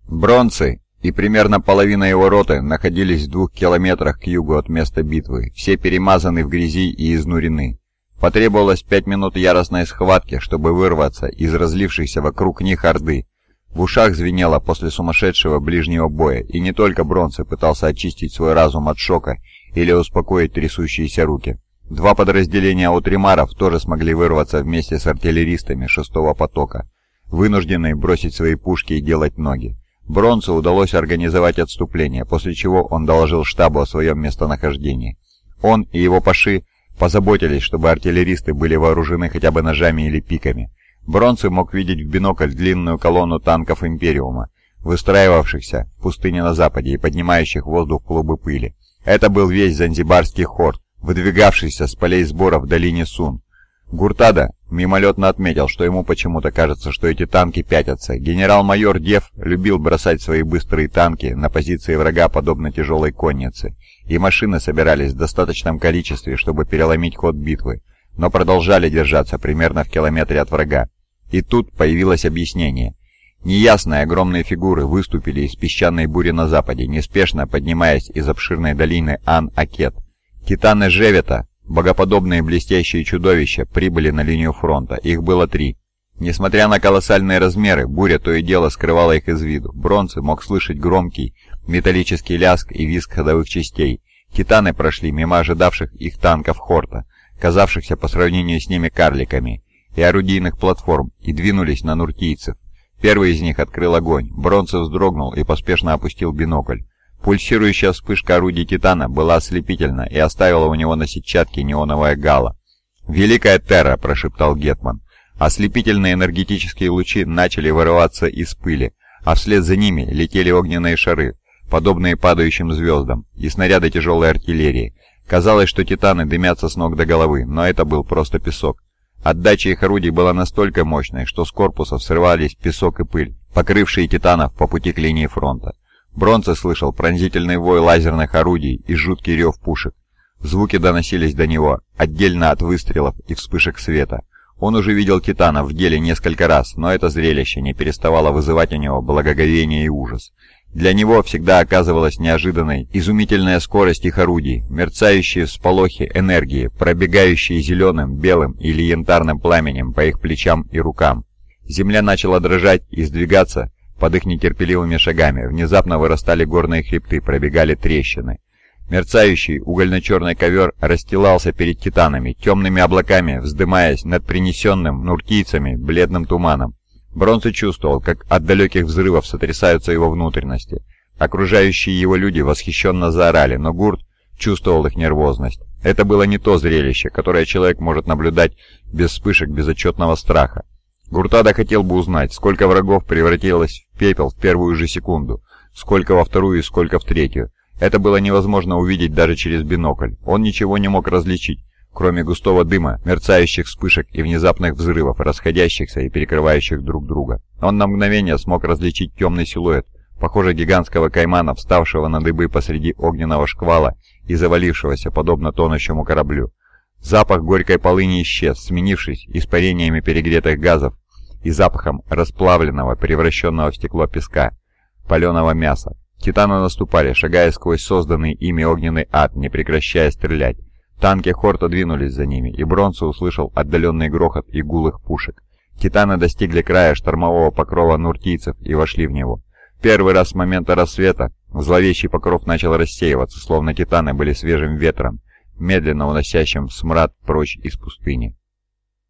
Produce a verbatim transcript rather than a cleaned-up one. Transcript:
Бронцы и примерно половина его роты находились в двух километрах к югу от места битвы, все перемазаны в грязи и изнурены. Потребовалось пять минут яростной схватки, чтобы вырваться из разлившейся вокруг них орды. В ушах звенело после сумасшедшего ближнего боя, и не только Бронце пытался очистить свой разум от шока или успокоить трясущиеся руки. Два подразделения аутримаров тоже смогли вырваться вместе с артиллеристами шестого потока, вынужденные бросить свои пушки и делать ноги. Бронцу удалось организовать отступление, после чего он доложил штабу о своем местонахождении. Он и его паши позаботились, чтобы артиллеристы были вооружены хотя бы ножами или пиками. Бронце мог видеть в бинокль длинную колонну танков Империума, выстраивавшихся в пустыне на западе и поднимающих в воздух клубы пыли. Это был весь занзибарский хорд, выдвигавшийся с полей сбора в долине Сун. Гуртада мимолетно отметил, что ему почему-то кажется, что эти танки пятятся. Генерал-майор Дев любил бросать свои быстрые танки на позиции врага подобно тяжелой коннице, и машины собирались в достаточном количестве, чтобы переломить ход битвы, но продолжали держаться примерно в километре от врага. И тут появилось объяснение. Неясные огромные фигуры выступили из песчаной бури на западе, неспешно поднимаясь из обширной долины Ан-Акет. Титаны Жевета, богоподобные блестящие чудовища, прибыли на линию фронта. Их было три. Несмотря на колоссальные размеры, буря то и дело скрывала их из виду. Бронце мог слышать громкий металлический лязг и визг ходовых частей. Титаны прошли мимо ожидавших их танков Хорта, казавшихся по сравнению с ними карликами, и орудийных платформ, и двинулись на нуртийцев. Первый из них открыл огонь. Бронце вздрогнул и поспешно опустил бинокль. Пульсирующая вспышка орудий Титана была ослепительна и оставила у него на сетчатке неоновое гало. «Великая Терра!» – прошептал Гетман. Ослепительные энергетические лучи начали вырываться из пыли, а вслед за ними летели огненные шары, подобные падающим звездам, и снаряды тяжелой артиллерии. Казалось, что Титаны дымятся с ног до головы, но это был просто песок. Отдача их орудий была настолько мощной, что с корпусов срывались песок и пыль, покрывшие Титанов по пути к линии фронта. Бронце слышал пронзительный вой лазерных орудий и жуткий рев пушек. Звуки доносились до него, отдельно от выстрелов и вспышек света. Он уже видел Титанов в деле несколько раз, но это зрелище не переставало вызывать у него благоговение и ужас. Для него всегда оказывалась неожиданной изумительная скорость их орудий, мерцающие всполохи энергии, пробегающие зеленым, белым или янтарным пламенем по их плечам и рукам. Земля начала дрожать и сдвигаться под их нетерпеливыми шагами. Внезапно вырастали горные хребты, пробегали трещины. Мерцающий угольно-черный ковер расстилался перед Титанами, темными облаками вздымаясь над принесенным нуртийцами бледным туманом. Бронце чувствовал, как от далеких взрывов сотрясаются его внутренности. Окружающие его люди восхищенно заорали, но Гурт чувствовал их нервозность. Это было не то зрелище, которое человек может наблюдать без вспышек безотчетного страха. Гуртада хотел бы узнать, сколько врагов превратилось в пепел в первую же секунду, сколько во вторую и сколько в третью. Это было невозможно увидеть даже через бинокль. Он ничего не мог различить, кроме густого дыма, мерцающих вспышек и внезапных взрывов, расходящихся и перекрывающих друг друга. Он на мгновение смог различить темный силуэт, похоже гигантского каймана, вставшего на дыбы посреди огненного шквала и завалившегося, подобно тонущему кораблю. Запах горькой полыни исчез, сменившись испарениями перегретых газов и запахом расплавленного, превращенного в стекло песка, паленого мяса. Титаны наступали, шагая сквозь созданный ими огненный ад, не прекращая стрелять. Танки Хорта двинулись за ними, и Бронце услышал отдаленный грохот и гул их пушек. Титаны достигли края штормового покрова нуртийцев и вошли в него. Первый раз с момента рассвета зловещий покров начал рассеиваться, словно Титаны были свежим ветром, медленно уносящим смрад прочь из пустыни.